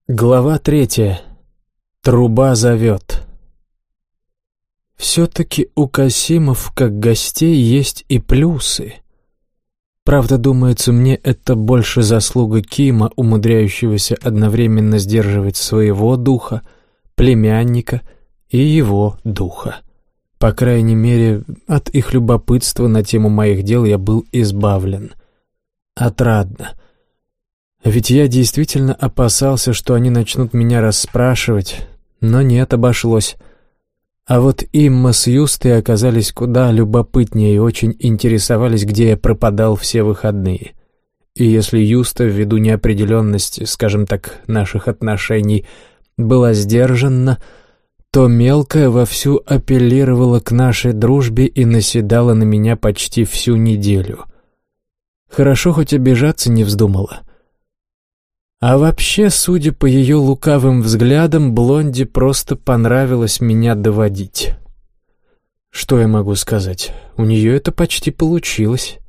Глава 3. Труба зовет. Все-таки у Касимов, как гостей, есть и плюсы. Правда, думается мне, это больше заслуга Кима, умудряющегося одновременно сдерживать своего духа, племянника и его духа. По крайней мере, от их любопытства на тему моих дел я был избавлен. Отрадно. Ведь я действительно опасался, что они начнут меня расспрашивать, но нет, обошлось. А вот Имма с Юстой оказались куда любопытнее и очень интересовались, где я пропадал все выходные. И если Юста, ввиду неопределенности, скажем так, наших отношений, была сдержанна, то мелкая вовсю апеллировала к нашей дружбе и наседала на меня почти всю неделю. Хорошо, хоть обижаться не вздумала. А вообще, судя по ее лукавым взглядам, Блонди просто понравилось меня доводить. Что я могу сказать? У нее это почти получилось.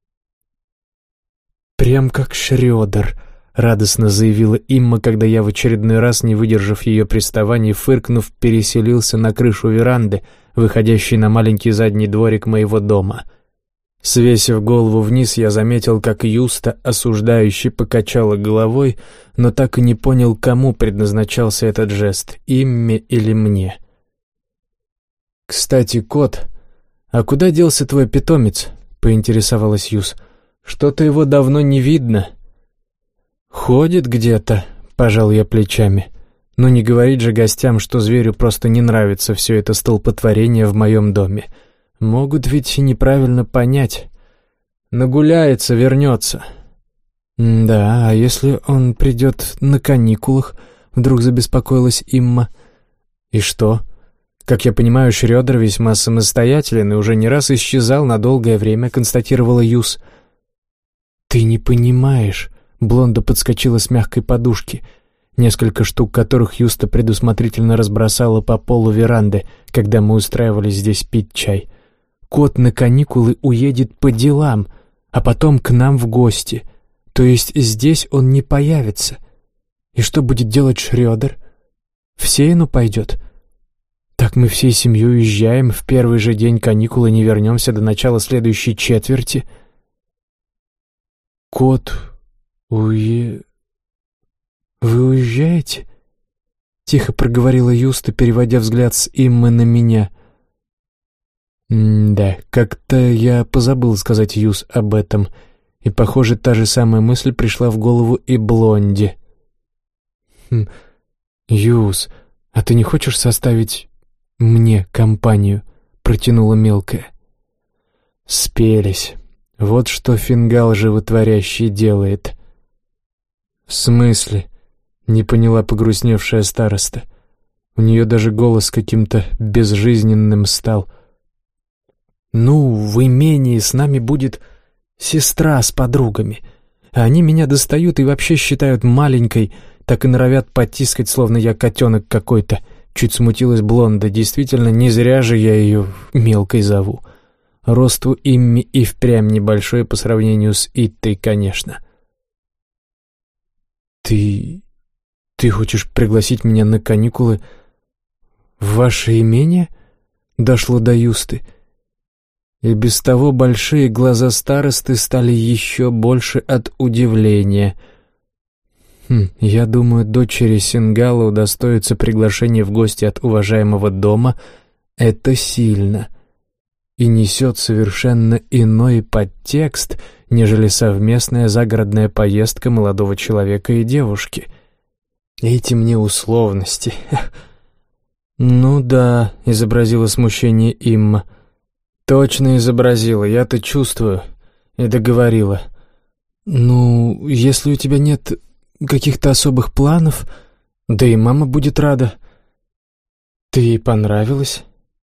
«Прям как Шрёдер», — радостно заявила Имма, когда я в очередной раз, не выдержав ее приставаний, фыркнув, переселился на крышу веранды, выходящей на маленький задний дворик моего дома. Свесив голову вниз, я заметил, как Юста осуждающе покачала головой, но так и не понял, кому предназначался этот жест, Имме или мне. «Кстати, кот, а куда делся твой питомец?» — поинтересовалась Юс. «Что-то его давно не видно». «Ходит где-то», — пожал я плечами. «Ну не говорить же гостям, что зверю просто не нравится все это столпотворение в моем доме. Могут ведь неправильно понять. Нагуляется, вернется». «Да, а если он придет на каникулах?» — вдруг забеспокоилась Имма. «И что? Как я понимаю, Шрёдер весьма самостоятелен и уже не раз исчезал на долгое время», — констатировала Юс. «Ты не понимаешь», — Блонда подскочила с мягкой подушки, несколько штук которых Юста предусмотрительно разбросала по полу веранды, когда мы устраивались здесь пить чай. «Кот на каникулы уедет по делам, а потом к нам в гости. То есть здесь он не появится. И что будет делать Шрёдер? В Сейну пойдет? Так мы всей семьей уезжаем, в первый же день каникул и не вернемся до начала следующей четверти». «Кот Вы уезжаете?» — тихо проговорила Юста, переводя взгляд с Иммы на меня. «Да, как-то я позабыл сказать Юс об этом, и, похоже, та же самая мысль пришла в голову и Блонди». «Юс, а ты не хочешь составить мне компанию?» — протянула мелкая. Спелись. Вот что фингал животворящий делает. «В смысле?» — не поняла погрустневшая староста. У нее даже голос каким-то безжизненным стал. «Ну, в имении с нами будет сестра с подругами. А они меня достают и вообще считают маленькой, так и норовят потискать, словно я котенок какой-то». Чуть смутилась Блонда. Действительно, не зря же я ее мелкой зову. Рост у Имми и впрямь небольшой по сравнению с Иттой, конечно. «Ты хочешь пригласить меня на каникулы в ваше имение?» — дошло до Юсты. И без того большие глаза старосты стали еще больше от удивления. Я думаю, дочери Сингала удостоиться приглашения в гости от уважаемого дома — это сильно. И несет совершенно иной подтекст, нежели совместная загородная поездка молодого человека и девушки. Эти мне условности. «Ну да», — изобразила смущение Имма. «Точно изобразила, я-то чувствую». И договорила. «Ну, если у тебя нет каких-то особых планов, да и мама будет рада. Ты ей понравилась?»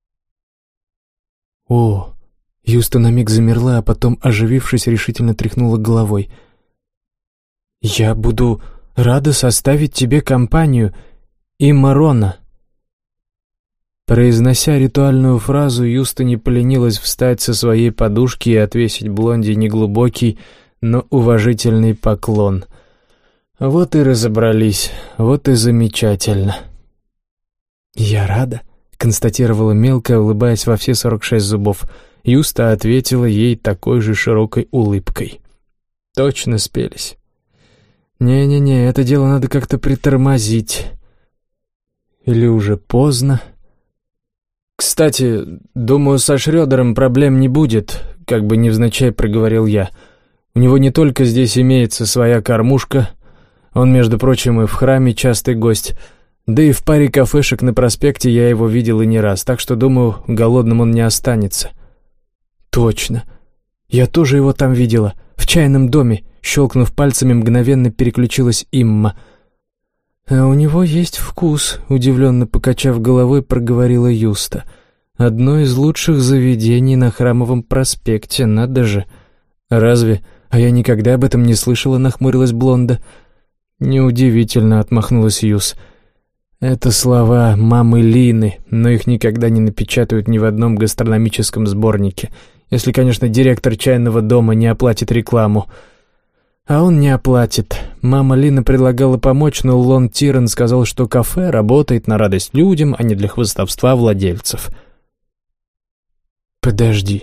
«О!» — Юста на миг замерла, а потом, оживившись, решительно тряхнула головой. «Я буду рада составить тебе компанию, Имма Рона». Произнося ритуальную фразу, Юста не поленилась встать со своей подушки и отвесить Блонди неглубокий, но уважительный поклон. Вот и разобрались, вот и замечательно. «Я рада», — констатировала мелкая, улыбаясь во все 46 зубов. Юста ответила ей такой же широкой улыбкой. Точно спелись. «Не-не-не, это дело надо как-то притормозить. Или уже поздно?» «Кстати, думаю, со Шрёдером проблем не будет», — как бы невзначай проговорил я. «У него не только здесь имеется своя кормушка, он, между прочим, и в храме частый гость, да и в паре кафешек на проспекте я его видел и не раз, так что, думаю, голодным он не останется». «Точно. Я тоже его там видела, в чайном доме», — щелкнув пальцами, мгновенно переключилась Имма. «А у него есть вкус», — удивленно покачав головой, проговорила Юста. «Одно из лучших заведений на Храмовом проспекте, надо же». «Разве? А я никогда об этом не слышала», — нахмурилась Блонда. «Неудивительно», — отмахнулась Юс. «Это слова мамы Лины, но их никогда не напечатают ни в одном гастрономическом сборнике, если, конечно, директор чайного дома не оплатит рекламу». А он не оплатит. Мама Лина предлагала помочь, но Лон Тиран сказал, что кафе работает на радость людям, а не для хвастовства владельцев. «Подожди.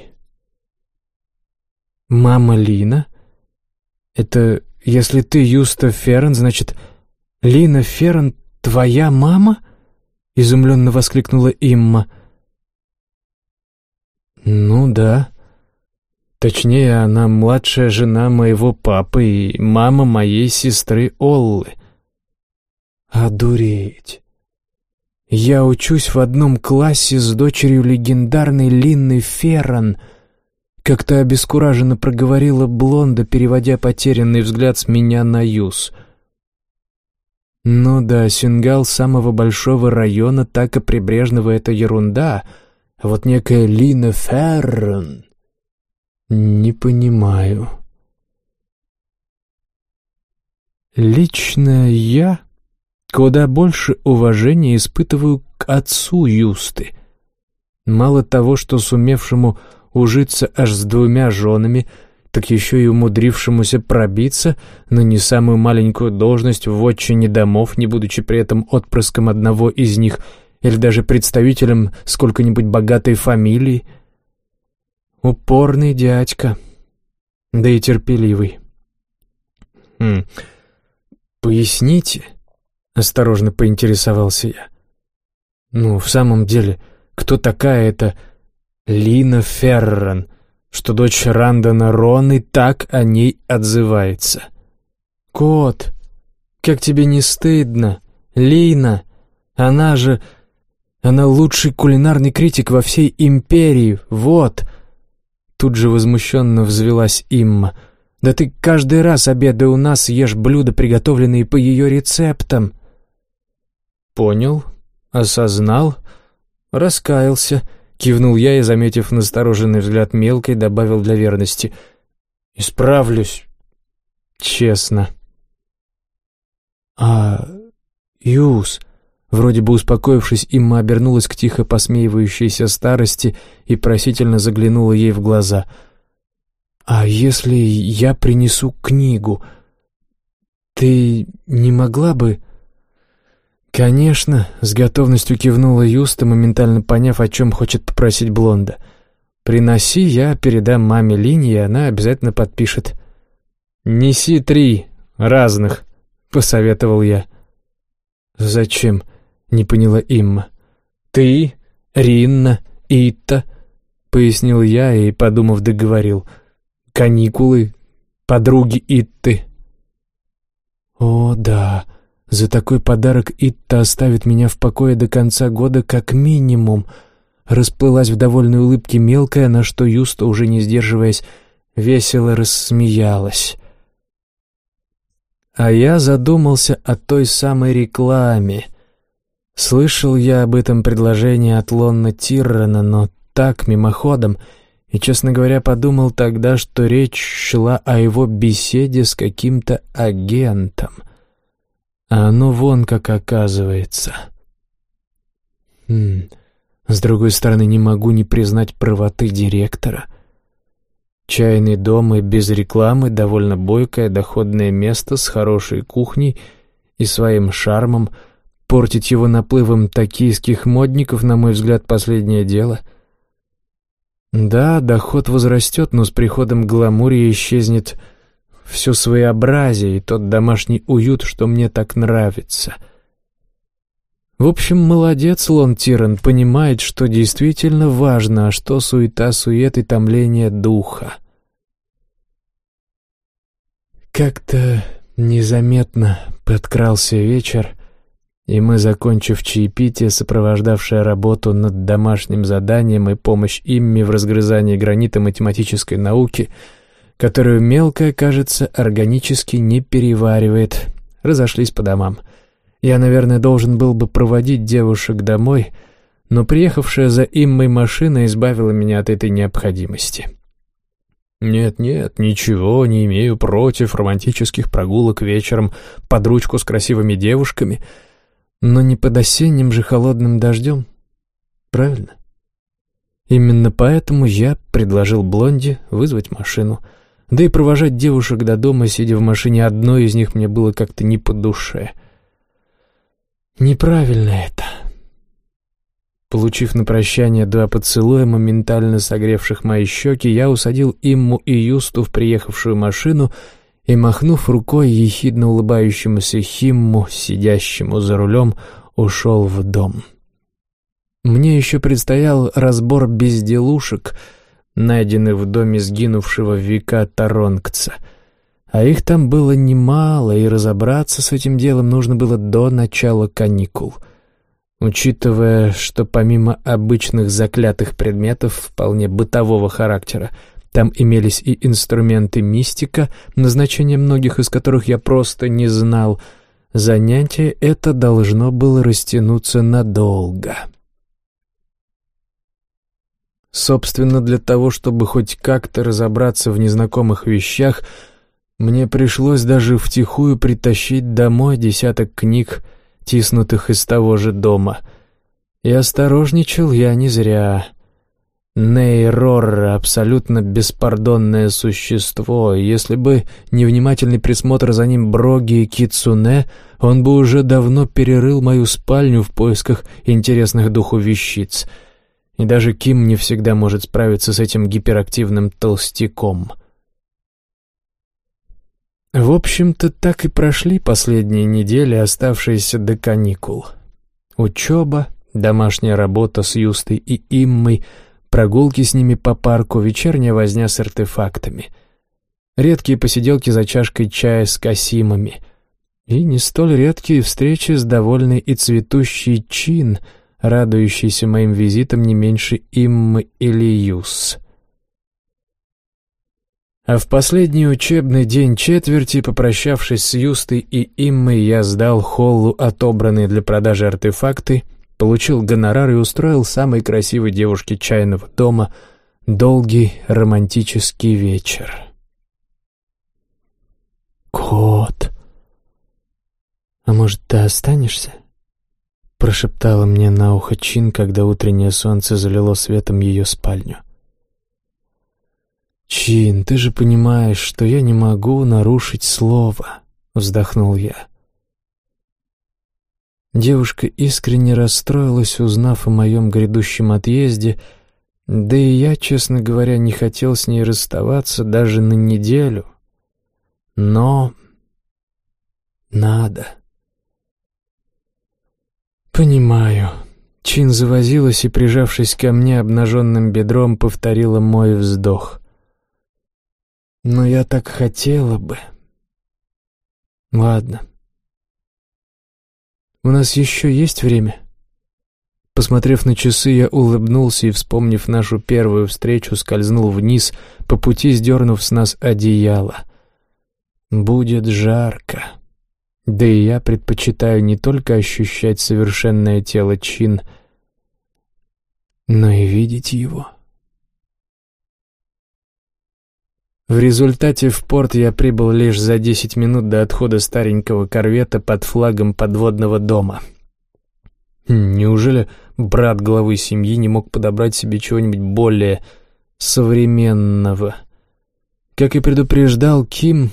Мама Лина? Это если ты Юста Феррен, значит, Лина Феррен твоя мама?» — изумленно воскликнула Имма. «Ну да. Точнее, она младшая жена моего папы и мама моей сестры Оллы». «Одуреть! Я учусь в одном классе с дочерью легендарной Линны Феррен», — как-то обескураженно проговорила Блонда, переводя потерянный взгляд с меня на Юс. «Ну да, Сингал самого большого района, так и прибрежного — это ерунда, а вот некая Лина Феррен... Не понимаю». «Лично я куда больше уважения испытываю к отцу Юсты. Мало того, что сумевшему ужиться аж с 2 женами, так еще и умудрившемуся пробиться на не самую маленькую должность в вотчине домов, не будучи при этом отпрыском одного из них или даже представителем сколько-нибудь богатой фамилии. Упорный дядька, да и терпеливый». «Поясните», — осторожно поинтересовался я. «Ну, в самом деле, кто такая эта Лина Феррен, что дочь Рандона Роны так о ней отзывается?» «Кот, как тебе не стыдно? Лина, она лучший кулинарный критик во всей империи, вот!» Тут же возмущенно взвилась Имма. «Да ты каждый раз, обедая у нас, ешь блюда, приготовленные по ее рецептам». «Понял, осознал, раскаялся», — кивнул я и, заметив настороженный взгляд мелкой, добавил для верности: «Исправлюсь, честно». «А, Юс...» Вроде бы успокоившись, Имма обернулась к тихо посмеивающейся старости и просительно заглянула ей в глаза. «А если я принесу книгу, ты не могла бы...» «Конечно», — с готовностью кивнула Юста, моментально поняв, о чем хочет попросить Блонда. «Приноси, я передам маме Лине, и она обязательно подпишет». «Неси 3 разных», — посоветовал я. «Зачем?» — не поняла Имма. «Ты, Ринна, Итта», — пояснил я и, подумав, договорил. «Каникулы, подруги Итты». «О, да, за такой подарок Итта оставит меня в покое до конца года как минимум», — расплылась в довольной улыбке мелкая, на что Юста, уже не сдерживаясь, весело рассмеялась. А я задумался о той самой рекламе. Слышал я об этом предложении от Лонна Тиррена, но так, мимоходом, и, честно говоря, подумал тогда, что речь шла о его беседе с каким-то агентом. А оно вон как оказывается. С другой стороны, не могу не признать правоты директора. Чайный дом и без рекламы, довольно бойкое, доходное место с хорошей кухней и своим шармом. Портить его наплывом токийских модников, на мой взгляд, последнее дело. Да, доход возрастет, но с приходом гламурья исчезнет все своеобразие и тот домашний уют, что мне так нравится. В общем, молодец Лон Тиран, понимает, что действительно важно, а что суета-сует и томление духа. Как-то незаметно подкрался вечер, и мы, закончив чаепитие, сопровождавшее работу над домашним заданием и помощь Имми в разгрызании гранита математической науки, которую мелкая, кажется, органически не переваривает, разошлись по домам. Я, наверное, должен был бы проводить девушек домой, но приехавшая за Иммой машина избавила меня от этой необходимости. Нет, ничего не имею против романтических прогулок вечером под ручку с красивыми девушками, но не под осенним же холодным дождем, правильно? Именно поэтому я предложил Блонди вызвать машину, да и провожать девушек до дома, сидя в машине одной из них, мне было как-то не по душе. Неправильно это. Получив на прощание 2 поцелуя, моментально согревших мои щеки, я усадил Имму и Юсту в приехавшую машину и, махнув рукой ехидно улыбающемуся Химму, сидящему за рулем, ушел в дом. Мне еще предстоял разбор безделушек, найденных в доме сгинувшего в века Таронгца, а их там было немало, и разобраться с этим делом нужно было до начала каникул. Учитывая, что помимо обычных заклятых предметов вполне бытового характера, там имелись и инструменты мистика, назначение многих из которых я просто не знал, занятие это должно было растянуться надолго. Собственно, для того, чтобы хоть как-то разобраться в незнакомых вещах, мне пришлось даже втихую притащить домой 10 книг, тиснутых из того же дома. И осторожничал я не зря. Нейрорра — абсолютно беспардонное существо, и если бы невнимательный присмотр за ним Броги и Кицуне, он бы уже давно перерыл мою спальню в поисках интересных духу вещиц. И даже Ким не всегда может справиться с этим гиперактивным толстяком. В общем-то, так и прошли последние недели, оставшиеся до каникул. Учеба, домашняя работа с Юстой и Иммой, прогулки с ними по парку, вечерняя возня с артефактами, редкие посиделки за чашкой чая с Касимами и не столь редкие встречи с довольной и цветущей Чин, радующейся моим визитом не меньше Иммы или Юс. А в последний учебный день четверти, попрощавшись с Юстой и Иммой, я сдал Холлу отобранные для продажи артефакты, получил гонорар и устроил самой красивой девушке чайного дома долгий романтический вечер. «Кот, а может, ты останешься?» — прошептала мне на ухо Чин, когда утреннее солнце залило светом ее спальню. «Чин, ты же понимаешь, что я не могу нарушить слово», — вздохнул я. Девушка искренне расстроилась, узнав о моем грядущем отъезде, да и я, честно говоря, не хотел с ней расставаться даже на неделю. Но надо. «Понимаю». Чин завозилась и, прижавшись ко мне обнаженным бедром, повторила мой вздох. «Но я так хотела бы». «Ладно. У нас еще есть время?» Посмотрев на часы, я улыбнулся и, вспомнив нашу первую встречу, скользнул вниз, по пути сдернув с нас одеяло. «Будет жарко». Да и я предпочитаю не только ощущать совершенное тело Чин, но и видеть его. В результате в порт я прибыл лишь за 10 минут до отхода старенького корвета под флагом подводного дома. Неужели брат главы семьи не мог подобрать себе чего-нибудь более современного? Как и предупреждал Ким,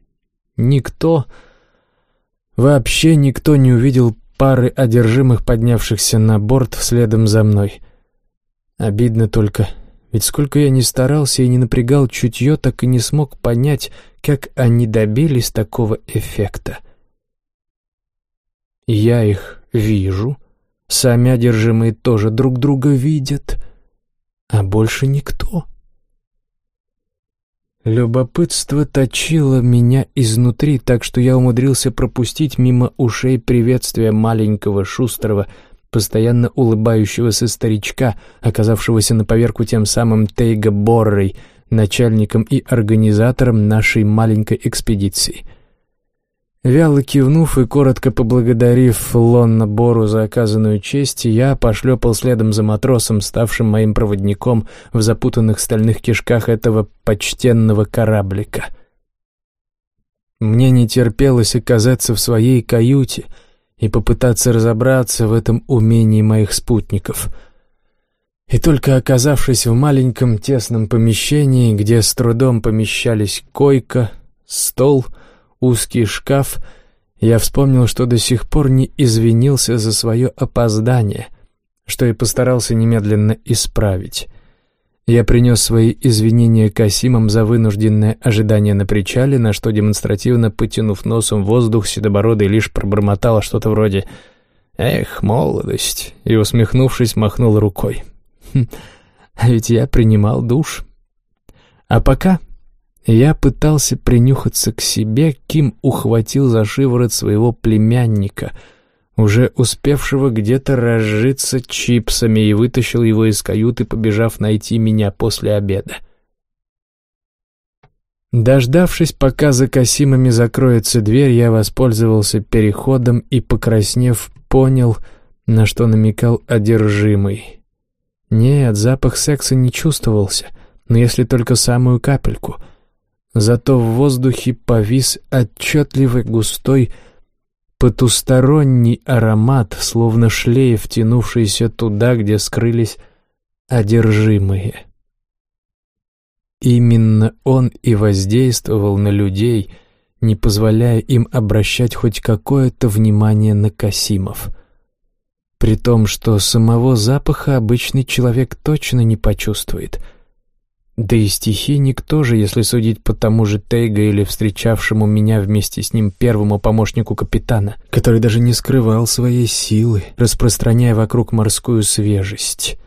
вообще никто не увидел пары одержимых, поднявшихся на борт следом за мной. Обидно только, ведь сколько я ни старался и не напрягал чутье, так и не смог понять, как они добились такого эффекта. Я их вижу, сами одержимые тоже друг друга видят, а больше никто. Любопытство точило меня изнутри, так что я умудрился пропустить мимо ушей приветствие маленького, шустрого, постоянно улыбающегося старичка, оказавшегося на поверку тем самым Тейго Боррой, начальником и организатором нашей маленькой экспедиции. Вяло кивнув и коротко поблагодарив Лонна Бору за оказанную честь, я пошлепал следом за матросом, ставшим моим проводником в запутанных стальных кишках этого почтенного кораблика. Мне не терпелось оказаться в своей каюте и попытаться разобраться в этом умении моих спутников. И только оказавшись в маленьком тесном помещении, где с трудом помещались койка, стол, узкий шкаф, я вспомнил, что до сих пор не извинился за свое опоздание, что и постарался немедленно исправить. Я принес свои извинения Касимам за вынужденное ожидание на причале, на что, демонстративно потянув носом воздух, седобородый лишь пробормотал что-то вроде «Эх, молодость!» и, усмехнувшись, махнул рукой. А ведь я принимал душ. А пока я пытался принюхаться к себе, Ким ухватил за шиворот своего племянника, уже успевшего где-то разжиться чипсами, и вытащил его из каюты, побежав найти меня после обеда. Дождавшись, пока за Касимами закроется дверь, я воспользовался переходом и, покраснев, понял, на что намекал одержимый. Нет, запах секса не чувствовался, но если только самую капельку. Зато в воздухе повис отчетливый густой потусторонний аромат, словно шлейф, тянувшийся туда, где скрылись одержимые. Именно он и воздействовал на людей, не позволяя им обращать хоть какое-то внимание на Касимов. При том, что самого запаха обычный человек точно не почувствует. Да и стихийник тоже, если судить по тому же Тейго или встречавшему меня вместе с ним первому помощнику капитана, который даже не скрывал своей силы, распространяя вокруг морскую свежесть.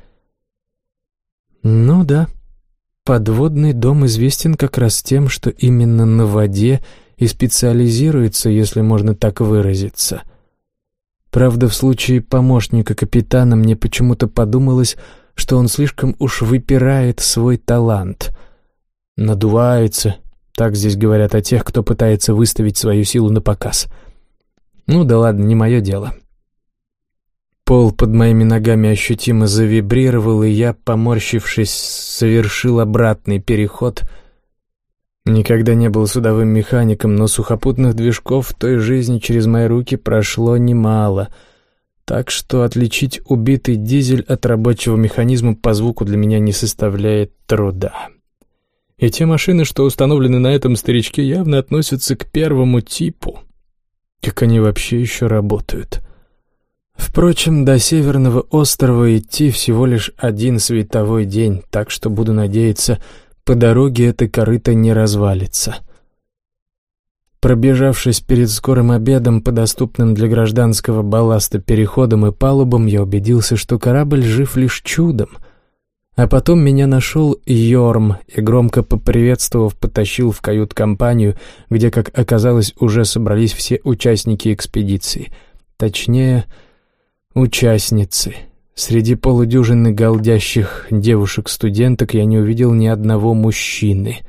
Ну да, подводный дом известен как раз тем, что именно на воде и специализируется, если можно так выразиться. Правда, в случае помощника капитана мне почему-то подумалось, что он слишком уж выпирает свой талант. Надувается, так здесь говорят о тех, кто пытается выставить свою силу на показ. Ну да ладно, не мое дело. Пол под моими ногами ощутимо завибрировал, и я, поморщившись, совершил обратный переход. Никогда не был судовым механиком, но сухопутных движков в той жизни через мои руки прошло немало, так что отличить убитый дизель от рабочего механизма по звуку для меня не составляет труда. И те машины, что установлены на этом старичке, явно относятся к первому типу. Как они вообще еще работают? Впрочем, до Северного острова идти всего лишь один световой день, так что буду надеяться, по дороге это корыто не развалится. Пробежавшись перед скорым обедом по доступным для гражданского балласта переходам и палубам, я убедился, что корабль жив лишь чудом. А потом меня нашел Йорм и, громко поприветствовав, потащил в кают-компанию, где, как оказалось, уже собрались все участники экспедиции. Точнее, участницы. Среди полудюжины галдящих девушек-студенток я не увидел ни одного мужчины.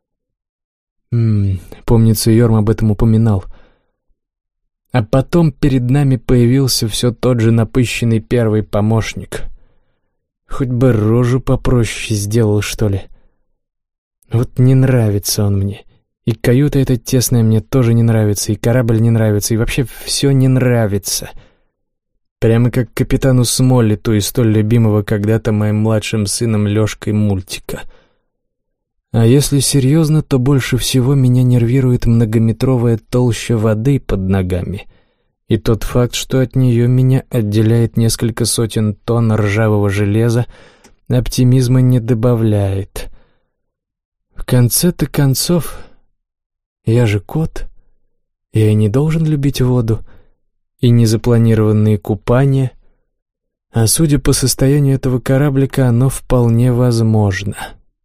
Помнится, Йорм об этом упоминал. А потом перед нами появился все тот же напыщенный первый помощник. Хоть бы рожу попроще сделал, что ли. Вот не нравится он мне. И каюта эта тесная мне тоже не нравится, и корабль не нравится, и вообще все не нравится. Прямо как капитану Смоллету из столь любимого когда-то моим младшим сыном Лёшкой мультика. А если серьезно, то больше всего меня нервирует многометровая толща воды под ногами и тот факт, что от нее меня отделяет несколько сотен тонн ржавого железа, оптимизма не добавляет. В конце-то концов, я же кот, я не должен любить воду и незапланированные купания, а судя по состоянию этого кораблика, оно вполне возможно.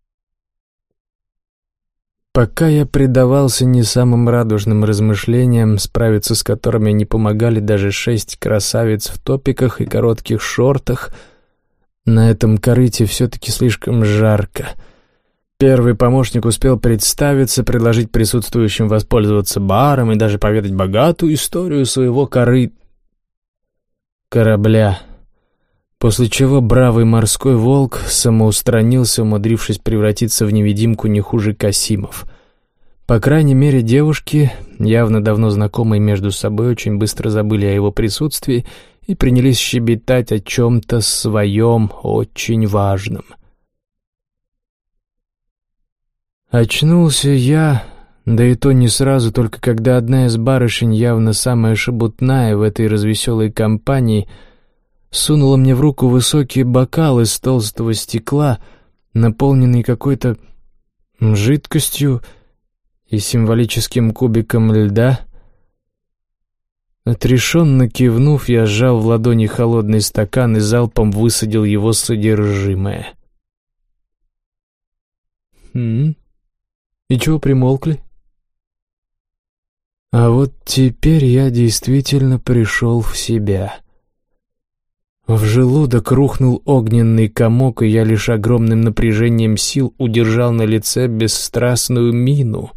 Пока я предавался не самым радужным размышлениям, справиться с которыми не помогали даже 6 красавиц в топиках и коротких шортах, на этом корыте все-таки слишком жарко. Первый помощник успел представиться, предложить присутствующим воспользоваться баром и даже поведать богатую историю своего корабля, после чего бравый морской волк самоустранился, умудрившись превратиться в невидимку не хуже Касимов. По крайней мере, девушки, явно давно знакомые между собой, очень быстро забыли о его присутствии и принялись щебетать о чем-то своем очень важном. Очнулся я, да и то не сразу, только когда одна из барышень, явно самая шебутная в этой развеселой компании, сунула мне в руку высокий бокал из толстого стекла, наполненный какой-то жидкостью и символическим кубиком льда. Отрешенно кивнув, я сжал в ладони холодный стакан и залпом высадил его содержимое. И чего примолкли? А вот теперь я действительно пришел в себя. В желудок рухнул огненный комок, и я лишь огромным напряжением сил удержал на лице бесстрастную мину.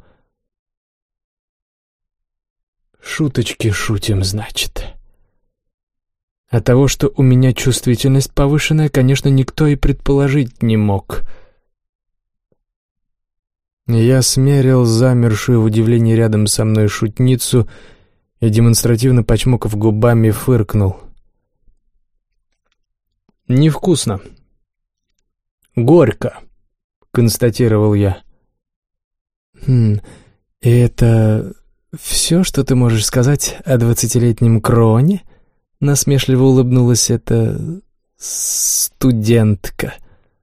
Шуточки шутим, значит. А того, что у меня чувствительность повышенная, конечно, никто и предположить не мог. Я смерил замершую в удивлении рядом со мной шутницу и, демонстративно почмокав губами, фыркнул. «Невкусно. Горько», — констатировал я. «Это все, что ты можешь сказать о 20-летнем Кроне?» — насмешливо улыбнулась эта студентка.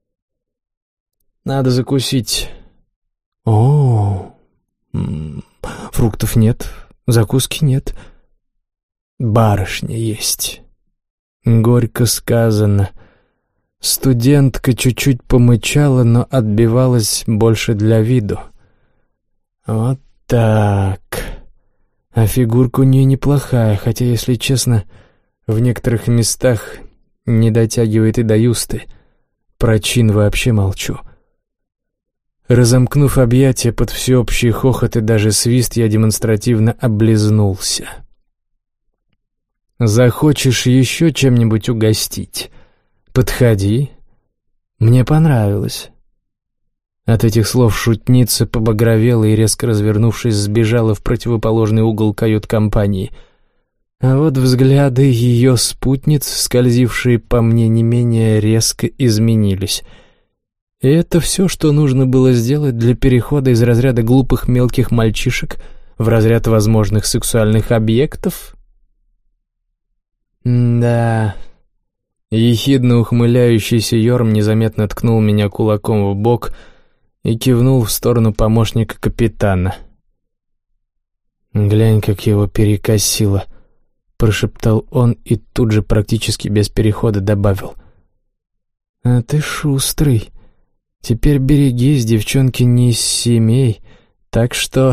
«Надо закусить». «О, фруктов нет, закуски нет. Барышня есть». Горько сказано. Студентка чуть-чуть помычала, но отбивалась больше для виду. Вот так. А фигурка у нее неплохая, хотя, если честно, в некоторых местах не дотягивает и до юсты. Про чин вообще молчу. Разомкнув объятия под всеобщий хохот и даже свист, я демонстративно облизнулся. «Захочешь еще чем-нибудь угостить? Подходи. Мне понравилось». От этих слов шутница побагровела и, резко развернувшись, сбежала в противоположный угол кают-компании. А вот взгляды ее спутниц, скользившие по мне, не менее резко изменились. И это все, что нужно было сделать для перехода из разряда глупых мелких мальчишек в разряд возможных сексуальных объектов? Да. Ехидно ухмыляющийся Йорм незаметно ткнул меня кулаком в бок и кивнул в сторону помощника капитана. «Глянь, как его перекосило», — прошептал он и тут же практически без перехода добавил. «А ты шустрый. Теперь берегись, девчонки не из семей, так что...»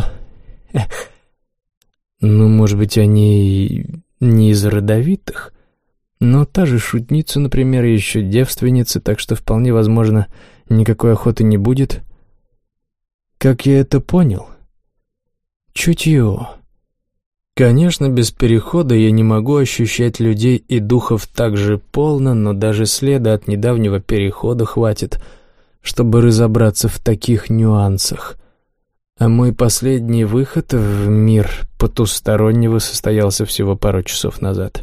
Ну, может быть, они не из родовитых, но та же шутница, например, еще девственница, так что вполне возможно, никакой охоты не будет. Как я это понял? Чутье. Конечно, без перехода я не могу ощущать людей и духов так же полно, но даже следа от недавнего перехода хватит, чтобы разобраться в таких нюансах. А мой последний выход в мир потустороннего состоялся всего пару часов назад.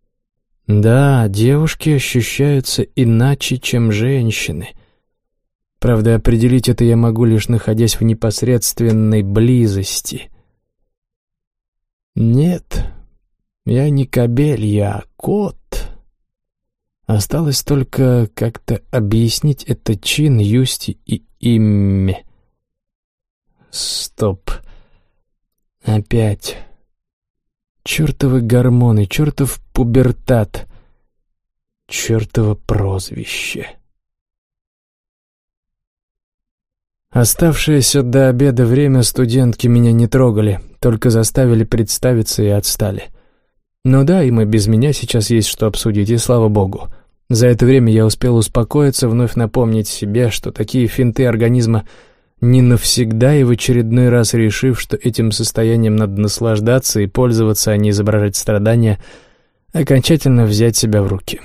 Да, девушки ощущаются иначе, чем женщины. Правда, определить это я могу, лишь находясь в непосредственной близости. Нет, я не кобель, я кот. Осталось только как-то объяснить это чин, юсти и имя. Стоп. Опять. Чёртовы гормоны, чёртов пубертат, чёртово прозвище. Оставшееся до обеда время студентки меня не трогали, только заставили представиться и отстали. Ну да, им и без меня сейчас есть что обсудить, и слава богу. За это время я успел успокоиться, вновь напомнить себе, что такие финты организма не навсегда, и в очередной раз решив, что этим состоянием надо наслаждаться и пользоваться, а не изображать страдания, окончательно взять себя в руки.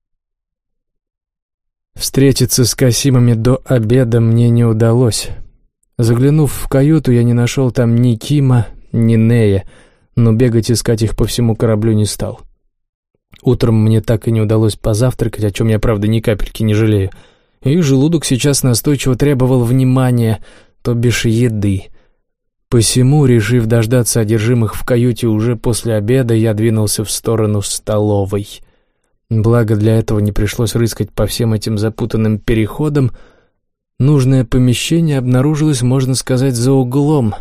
Встретиться с Касимами до обеда мне не удалось. Заглянув в каюту, я не нашел там ни Кима, ни Нея, но бегать искать их по всему кораблю не стал. Утром мне так и не удалось позавтракать, о чем я, правда, ни капельки не жалею. И желудок сейчас настойчиво требовал внимания, то бишь еды. Посему, решив дождаться одержимых в каюте уже после обеда, я двинулся в сторону столовой. Благо для этого не пришлось рыскать по всем этим запутанным переходам. Нужное помещение обнаружилось, можно сказать, за углом.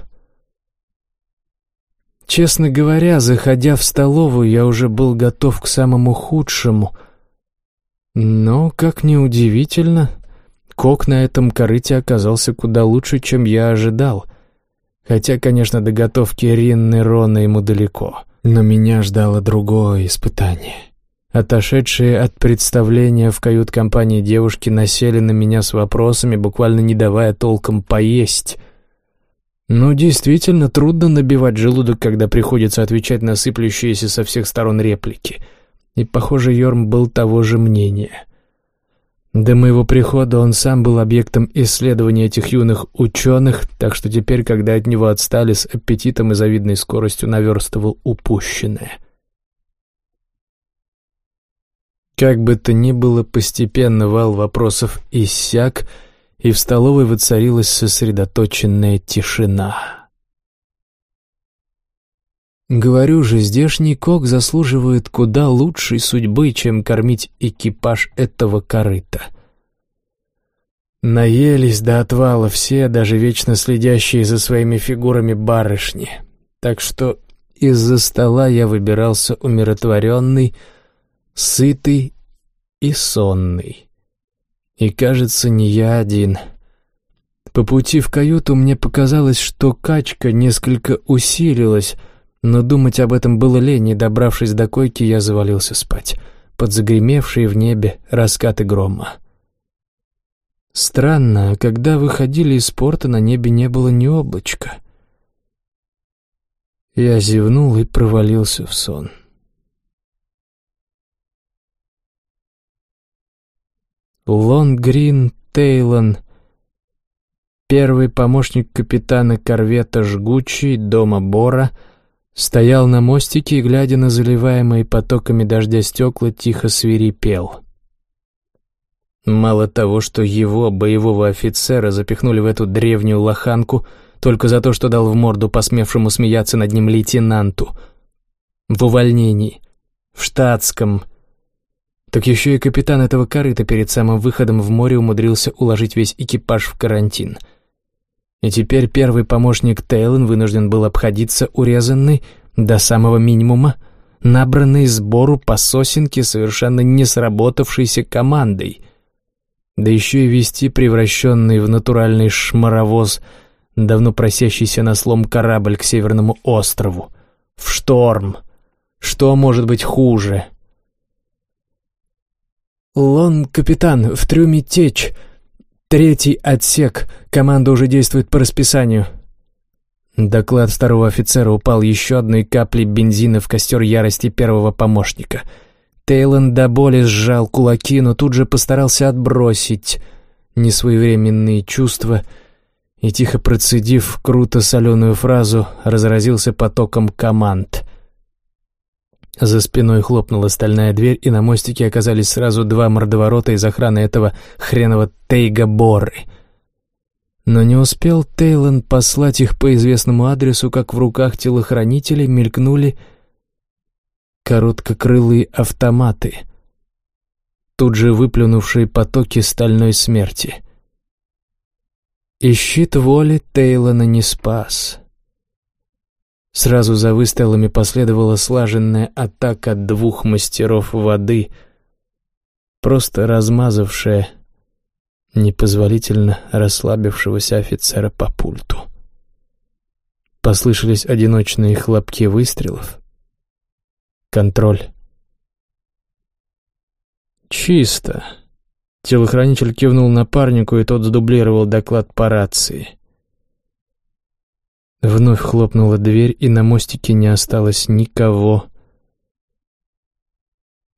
Честно говоря, заходя в столовую, я уже был готов к самому худшему. Но, как ни удивительно, кок на этом корыте оказался куда лучше, чем я ожидал. Хотя, конечно, до готовки Ринны Рона ему далеко. Но меня ждало другое испытание. Отошедшие от представления в кают-компании девушки насели на меня с вопросами, буквально не давая толком поесть. Ну, действительно, трудно набивать желудок, когда приходится отвечать на сыплющиеся со всех сторон реплики. И, похоже, Йорм был того же мнения. До моего прихода он сам был объектом исследования этих юных ученых, так что теперь, когда от него отстали, с аппетитом и завидной скоростью наверстывал упущенное. Как бы то ни было, постепенно вал вопросов иссяк, и в столовой воцарилась сосредоточенная тишина. Говорю же, здешний кок заслуживает куда лучшей судьбы, чем кормить экипаж этого корыта. Наелись до отвала все, даже вечно следящие за своими фигурами барышни. Так что из-за стола я выбирался умиротворенный, сытый и сонный. И, кажется, не я один. По пути в каюту мне показалось, что качка несколько усилилась, но думать об этом было лень, и, добравшись до койки, я завалился спать под загремевшие в небе раскаты грома. Странно, когда выходили из порта, на небе не было ни облачка. Я зевнул и провалился в сон. Лонгрин Тейлон, первый помощник капитана корвета «Жгучий» дома Бора, стоял на мостике и, глядя на заливаемые потоками дождя стекла, тихо свирепел. Мало того, что его, боевого офицера, запихнули в эту древнюю лоханку только за то, что дал в морду посмевшему смеяться над ним лейтенанту, в увольнении, в штатском, так еще и капитан этого корыта перед самым выходом в море умудрился уложить весь экипаж в карантин. И теперь первый помощник Тейлон вынужден был обходиться урезанной до самого минимума, набранной сбору по сосенке совершенно не сработавшейся командой, да еще и вести превращенный в натуральный шмаровоз давно просящийся на слом корабль к Северному острову, в шторм. Что может быть хуже? «Капитан, в трюме течь. 3-й отсек. Команда уже действует по расписанию». Доклад второго офицера упал еще одной каплей бензина в костер ярости первого помощника. Тейлон до боли сжал кулаки, но тут же постарался отбросить несвоевременные чувства и, тихо процедив круто соленую фразу, разразился потоком команд. За спиной хлопнула стальная дверь, и на мостике оказались сразу 2 мордоворота из охраны этого хренового Тейга Боры, Но не успел Тейлон послать их по известному адресу, как в руках телохранителей мелькнули короткокрылые автоматы, тут же выплюнувшие потоки стальной смерти. И щит воли Тейлона не спас. Сразу за выстрелами последовала слаженная атака двух мастеров воды, просто размазавшая непозволительно расслабившегося офицера по пульту. Послышались одиночные хлопки выстрелов. Контроль. «Чисто». Телохранитель кивнул напарнику, и тот задублировал доклад по рации. Вновь хлопнула дверь, и на мостике не осталось никого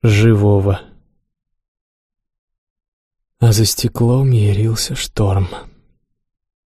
живого. А за стеклом ярился шторм.